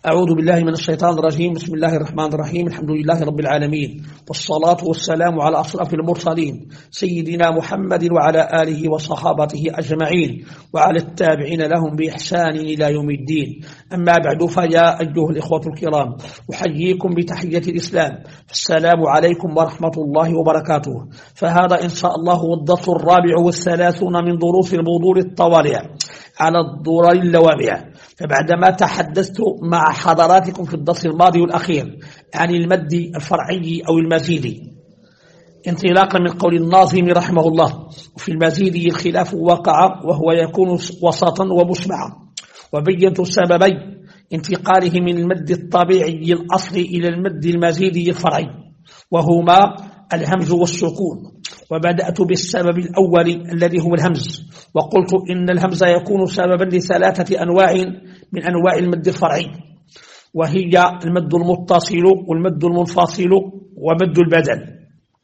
أعوذ بالله من الشيطان الرجيم. بسم الله الرحمن الرحيم. الحمد لله رب العالمين، والصلاة والسلام على أشرف المرسلين سيدنا محمد وعلى آله وصحابته أجمعين وعلى التابعين لهم بإحسان إلى يوم الدين. أما بعد، فيا أيها الإخوة الكرام، أحييكم بتحية الإسلام. السلام عليكم ورحمة الله وبركاته. فهذا إن شاء الله هو الدرس 34 من دروس البذور الطوالع على الدرر اللوامع. فبعدما تحدثت مع حضراتكم في الدرس الماضي والأخير عن المد الفرعي أو المزيدي انطلاقا من قول الناظم رحمه الله، وفي المزيدي الخلاف وقع وهو يكون وسطا ومسمعا، وبينت سببي انتقاله من المد الطبيعي الأصلي إلى المد المزيدي الفرعي، وهما الهمز والسكون. وبدأت بالسبب الأول الذي هو الهمز، وقلت إن الهمز يكون سببا لثلاثة أنواع من أنواع المد الفرعي، وهي المد المتصل والمد المنفصل ومد البدل.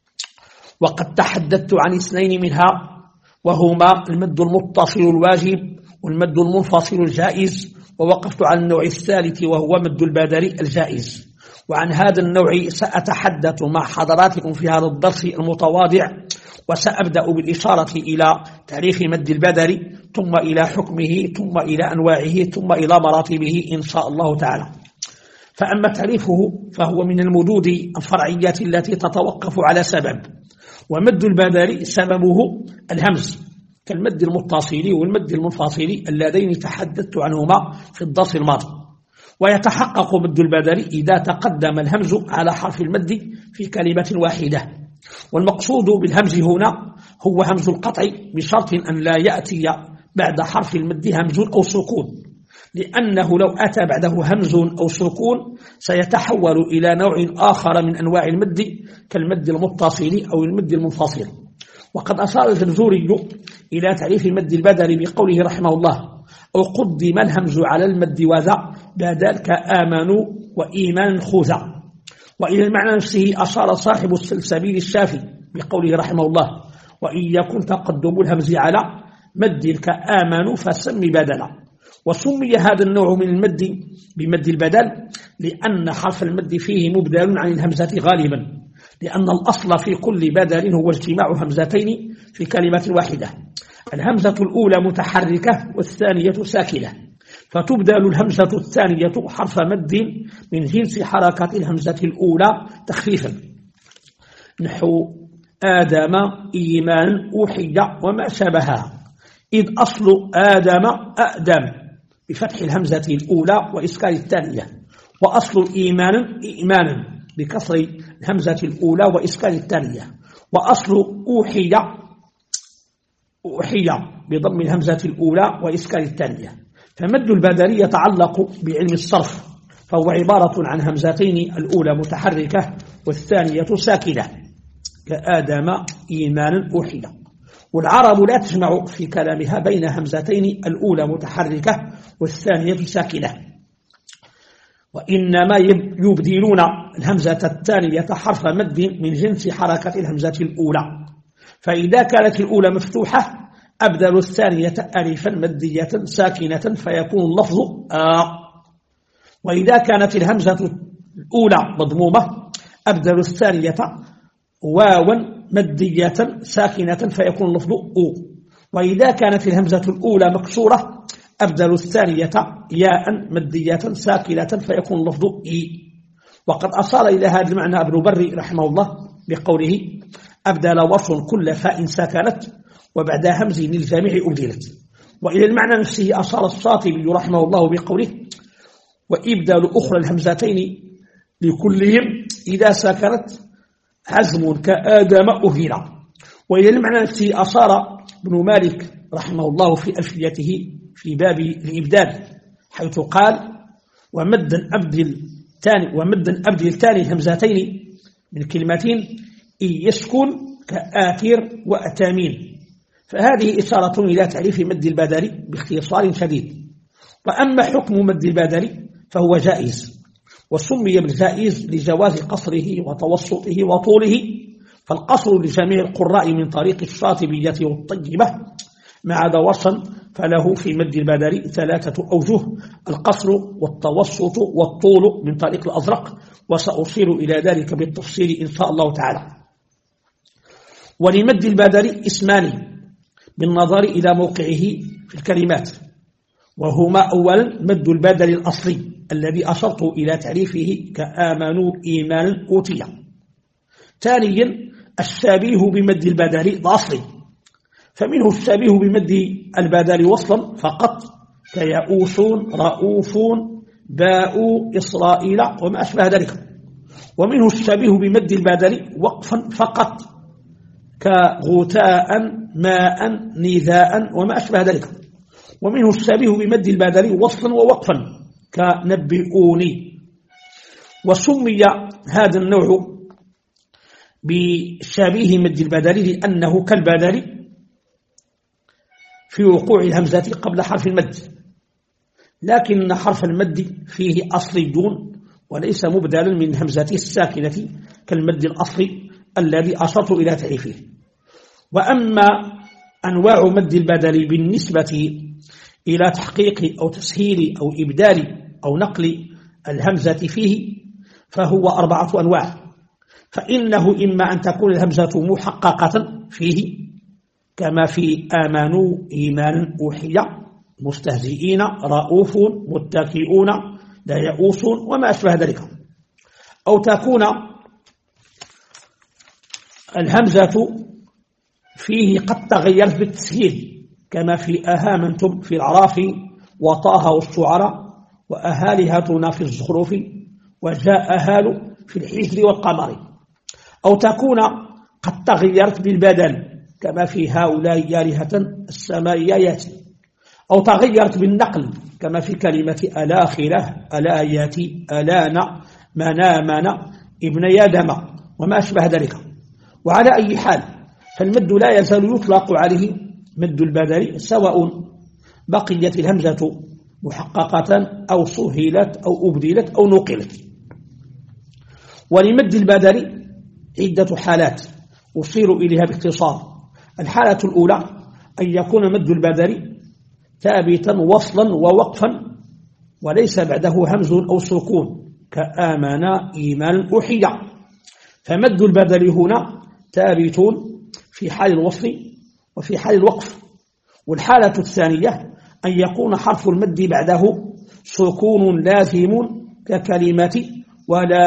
وقد تحدثت عن اثنين منها، وهما المد المتصل الواجب والمد المنفصل الجائز، ووقفت على النوع الثالث وهو مد البدل الجائز. وعن هذا النوع سأتحدث مع حضراتكم في هذا الدرس المتواضع، وسأبدأ بالإشارة إلى تعريف مد البدل، ثم إلى حكمه، ثم إلى أنواعه، ثم إلى مراتبه إن شاء الله تعالى. فأما تعريفه فهو من المدود الفرعية التي تتوقف على سبب، ومد البدل سببه الهمز كالمد المتصل والمد المنفصل اللذين تحدثت عنهما في الدرس الماضي. ويتحقق مد البدل إذا تقدم الهمز على حرف المد في كلمة واحدة. والمقصود بالهمز هنا هو همز القطع، بشرط أن لا يأتي بعد حرف المد همز أو سكون، لأنه لو أتى بعده همز أو سكون سيتحول إلى نوع آخر من أنواع المد كالمد المتصل أو المد المنفصل. وقد أشار الجرزوري إلى تعريف مد البدل بقوله رحمه الله: أو قدم الهمز على المد وذا بدل كآمنوا وإيمان خوذا. وإلى المعنى نفسه أشار صاحب السلسبيل الشافي بقوله رحمه الله: وإن يكن تقدم الهمز على مد كآمنوا فسم بدلا. وسمي هذا النوع من المد بمد البدل لأن حرف المد فيه مبدل عن الهمزة غالبا، لأن الأصل في كل بدل هو اجتماع همزتين في كلمة واحدة. الهمزة الأولى متحركة والثانية ساكنة، فتبدل الهمزة الثانية حرف مد من جنس حركة الهمزة الأولى تخفيفا، نحو آدم إيمان أوحي وما شابهها، إذ أصل آدم أأدم بفتح الهمزة الأولى وإسكان الثانية، وأصل الإيمان إيمانا بكسر الهمزة الأولى وإسكان الثانية، وأصل أوحي بضم الهمزة الأولى وإسكان الثانية. فمد البدل يتعلق بعلم الصرف، فهو عبارة عن همزتين، الأولى متحركة والثانية ساكنة، كآدم إيمان أوحي. والعرب لا تجمع في كلامها بين همزتين، الأولى متحركة والثانية ساكنة، وإنما يبدلون الهمزة الثانية حرف مد من جنس حركة الهمزة الأولى. فإذا كانت الأولى مفتوحة أبدل الثانية ألفا مدية ساكنة فيكون اللفظ وإذا كانت الهمزة الأولى مضمومة أبدل الثانية واوا مدية ساكنة فيكون اللفظ أو. وإذا كانت الهمزة الأولى مكسورة أبدل الثانية ياء مدية ساكنة فيكون اللفظ إي. وقد أصار إلى هذا المعنى ابن بري رحمه الله بقوله: أبدل وصل كل فاء سكنت وبعد همز للجميع أبدلت. وإلى المعنى نفسه أشار الشاطبي رحمه الله بقوله: وإبدال أخرى الهمزتين لكلهم إذا سكنت عزم كآدم أهلا. وإلى المعنى نفسه أشار ابن مالك رحمه الله في ألفيته في باب الإبدال، حيث قال: ومدا أبدل الثاني الهمزتين من كلمتين إن يسكن كآثر وأتامين. فهذه إشارة إلى تعريف مد البدل باختصار شديد. وأما حكم مد البدل فهو جائز، وسمي بالجائز لجواز قصره وتوسطه وطوله، فالقصر لجميع القراء من طريق الشاطبية والطيبة ما عدا ورشا فله في مد البدل 3 أوجه: القصر والتوسط والطول من طريق الأزرق، وسأصير إلى ذلك بالتفصيل إن شاء الله تعالى. ولمد البدل اسمان بالنظر إلى موقعه في الكلمات، وهما: أولا مد البدل الأصلي الذي أشرت إلى تعريفه كآمنوا إيمانا أوتيا. ثانيا الشبيه بمد البدل الأصلي، فمنه الشبيه بمد البدل وصلا فقط كيئوسون رؤوفون باء إسرائيل وما أشبه ذلك، ومنه الشبيه بمد البدل وقفا فقط كغثاء ماء نداء وما أشبه ذلك، ومنه الشبيه بمد البدل وصلا ووقفا كنبئوني. وسمي هذا النوع بشبيه مد البدل لأنه كالبدل في وقوع الهمزة قبل حرف المد، لكن حرف المد فيه أصلي دون وليس مبدلا من همزة الساكنة كالمد الأصلي الذي أشرت إلى تعريفه. وأما أنواع مد البدل بالنسبة إلى تحقيق أو تسهيل أو إبدال أو نقل الهمزة فيه فهو 4 أنواع. فإنه إما أن تكون الهمزة محققة فيه كما في آمنوا إيمانا أوحيا مستهزئين رؤوف متكئون لا يئوسون وما أشبه ذلك، أو تكون الهمزة فيه قد تغيرت بالتسهيل كما في أهامنتم في الأعراف وطه والشعراء وأهالهتنا في الزخرف وجاء أهال في الحجر والقمر، أو تكون قد تغيرت بالبدل كما في هؤلاء آلهة السماء ياتي، أو تغيرت بالنقل كما في كلمة الآخرة الآيات ألان منامنا ابن يادم وما أشبه ذلك. وعلى أي حال فالمد لا يزال يطلق عليه مد البدل سواء بقيت الهمزة محققة أو سهلت أو أبدلت أو نقلت. ولمد البدل عدة حالات أشير إليها باختصار. الحالة الأولى أن يكون مد البدل ثابتا وصلا ووقفا وليس بعده همز أو سكون كآمنا إيمان أوحيا، فمد البدل هنا ثابت في حال الوصل وفي حال الوقف. والحالة الثانية أن يكون حرف المد بعده سكون لازم ككلمة ولا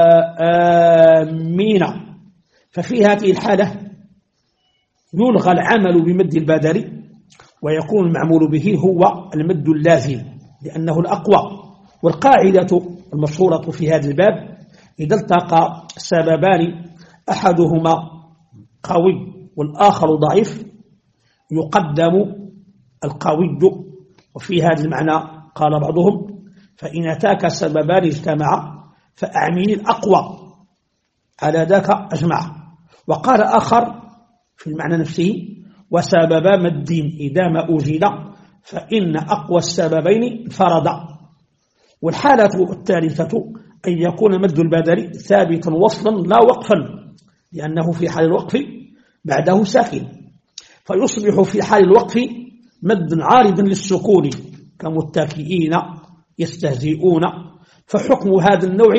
آمين، ففي هذه الحالة يلغى العمل بمد البدل ويكون المعمول به هو المد اللازم لأنه الأقوى. والقاعدة المشهورة في هذا الباب: إذا التقى سببان أحدهما قوي والآخر ضعيف يقدم القوي. وفي هذا المعنى قال بعضهم: فإن أتاك سببان اجتمعا فأعمل الأقوى على ذاك أجمع. وقال آخر في المعنى نفسه: وسبب مد إذا ما أوجد فإن أقوى السببين انفرد. والحالة الثالثة أن يكون مد البدل ثابتا وصلا لا وقفا لأنه في حال الوقف بعده ساكن، فيصبح في حال الوقف مد عارض للسكون كمتكئين يستهزئون. فحكم هذا النوع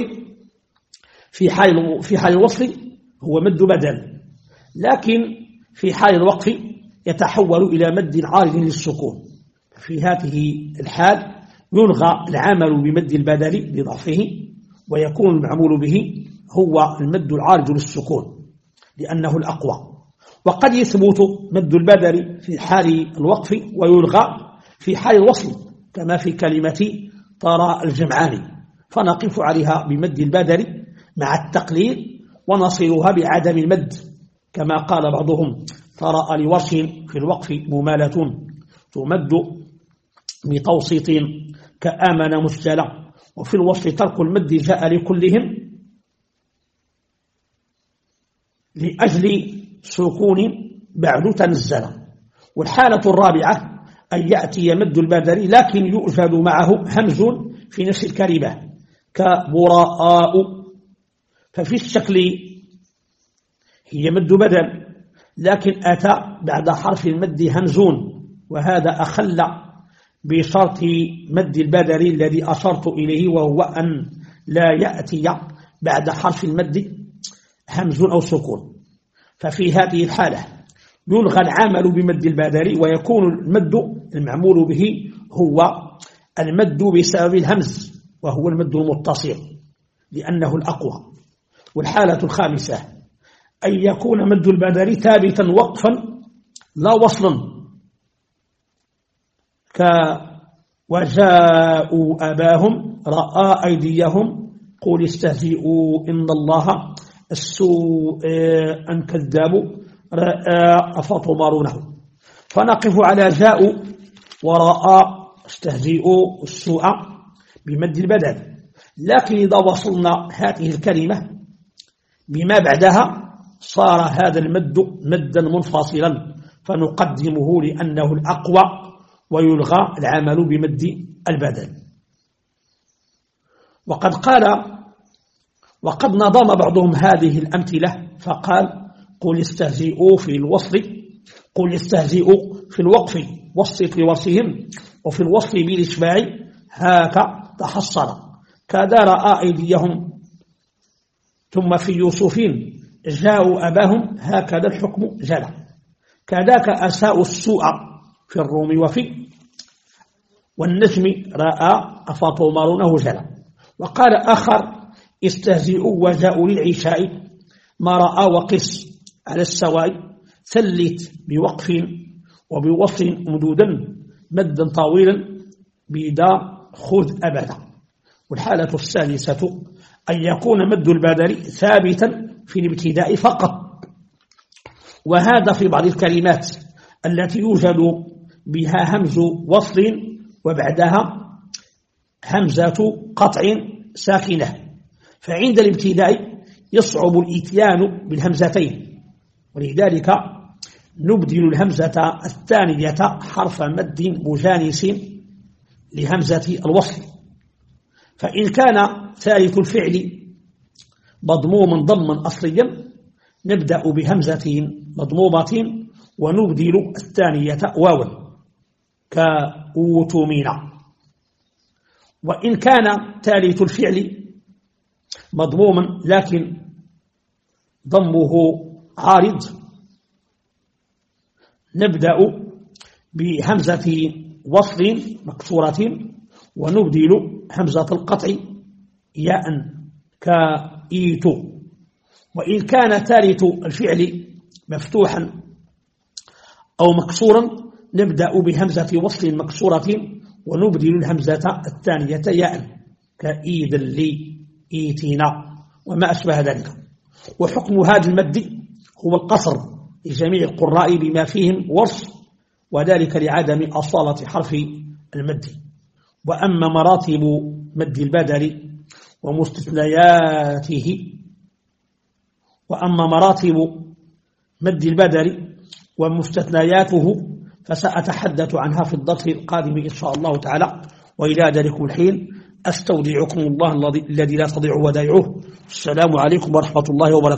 في حال الوصل هو مد بدل، لكن في حال الوقف يتحول إلى مد عارض للسكون. في هذه الحال يلغى العمل بمد البدل لضعفه ويكون المعمول به هو المد العارض للسكون لأنه الأقوى. وقد يثبت مد البدل في حال الوقف ويلغى في حال الوصل كما في كلمة ترى الجمعان، فنقف عليها بمد البدل مع التقليل ونصلها بعدم المد كما قال بعضهم: ترى لورش في الوقف ممالة تمد بتوسيط كآمن مسجلا، وفي الوصل ترك المد جاء لكلهم لأجل سكون بعد تنزل. والحالة الرابعة أن يأتي مد البدل لكن يؤجد معه همز في نفس الكلمة كبراء، ففي الشكل هي مد بدل لكن أتى بعد حرف المد همز وهذا أخل بشرط مد البدل الذي أشرت إليه، وهو أن لا يأتي بعد حرف المد همز أو سكون. ففي هذه الحالة يلغى العمل بمد البدل، ويكون المد المعمول به هو المد بسبب الهمز، وهو المد المتصل لأنه الأقوى. والحالة الخامسة أن يكون مد البدل ثابتا وقفا لا وصلا، وجاءوا أباهم رأى أيديهم قل استهزئوا إن الله السوء أن كذبوا رأى أفتمارونه. فنقف على جاءوا ورأى استهزئوا السوء بمد البدل. لكن إذا وصلنا هذه الكلمة بما بعدها صار هذا المد مدا منفصلا، فنقدمه لأنه الأقوى، ويلغى العمل بمد البدل. وقد نظم بعضهم هذه الأمثلة فقال قل استهزئوا في الوصل، قل استهزئوا في الوقف وسط لوصفهم، وفي الوصل بالإشباع هاك تحصل، كذا رأى أيديهم. ثم في يوسف جاءوا أباهم هكذا الحكم جلى، كذاك أساءوا السوء في الروم وفي والنجم رأى أفتمارونه جلى. وقال آخر استهزئوا وجاءوا للعشاء ما رأى وقس على السواء، ثلت بوقف وبوصل مدودا مدا طويلا بدا خذ أبدا. والحالة الثالثة أن يكون مد البدل ثابتا في الابتداء فقط، وهذا في بعض الكلمات التي يوجد بها همز وصل وبعدها همزة قطع ساكنة، فعند الابتداء يصعب الإتيان بالهمزتين، ولذلك نبدل الهمزة الثانية حرف مد مجانس لهمزة الوصل. فإن كان ثالث الفعل مضموما ضما أصليا نبدأ بهمزة مضمومة ونبدل الثانية واوا كأوتمينا. وإن كان ثالث الفعل مضموما لكن ضمه عارض نبدأ بهمزة وصل مكسورة ونبدل همزة القطع ياء كإيتو. وإن كان ثالث الفعل مفتوحا أو مكسورا نبدأ بهمزة وصل مكسورة ونبدل الهمزة الثانية ياء كإيد لي إيتينا وما أشبه ذلك. وحكم هذا المد هو القصر لجميع القراء بما فيهم ورش، وذلك لعدم أصالة حرف المد. وأما مراتب مد البدل ومستثنياته فسأتحدث عنها في الدرس القادم إن شاء الله تعالى. وإلى ذلك الحين أستودعكم الله الذي لا تضيع ودائعه. السلام عليكم ورحمة الله وبركاته.